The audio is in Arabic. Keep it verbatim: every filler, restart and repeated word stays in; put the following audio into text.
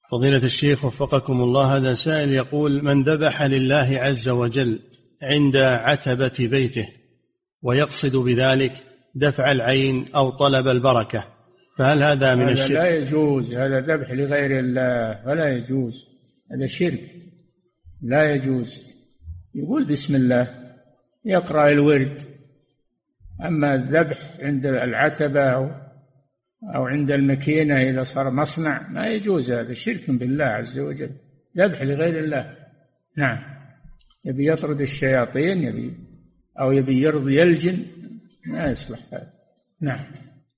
فضيلة الشيخ وفقكم الله، هذا سائل يقول: من ذبح لله عز وجل عند عتبة بيته ويقصد بذلك دفع العين أو طلب البركة، فهل هذا من الشرك؟ هذا لا يجوز، هذا ذبح لغير الله ولا يجوز، هذا شرك لا يجوز. يقول بسم الله، يقرأ الورد. أما الذبح عند العتبة أو عند المكينة إذا صار مصنع ما يجوز، هذا شرك بالله عز وجل، ذبح لغير الله. نعم، يبي يطرد الشياطين، يبي أو يبي يرضي الجن، ما يصلح هذا. نعم.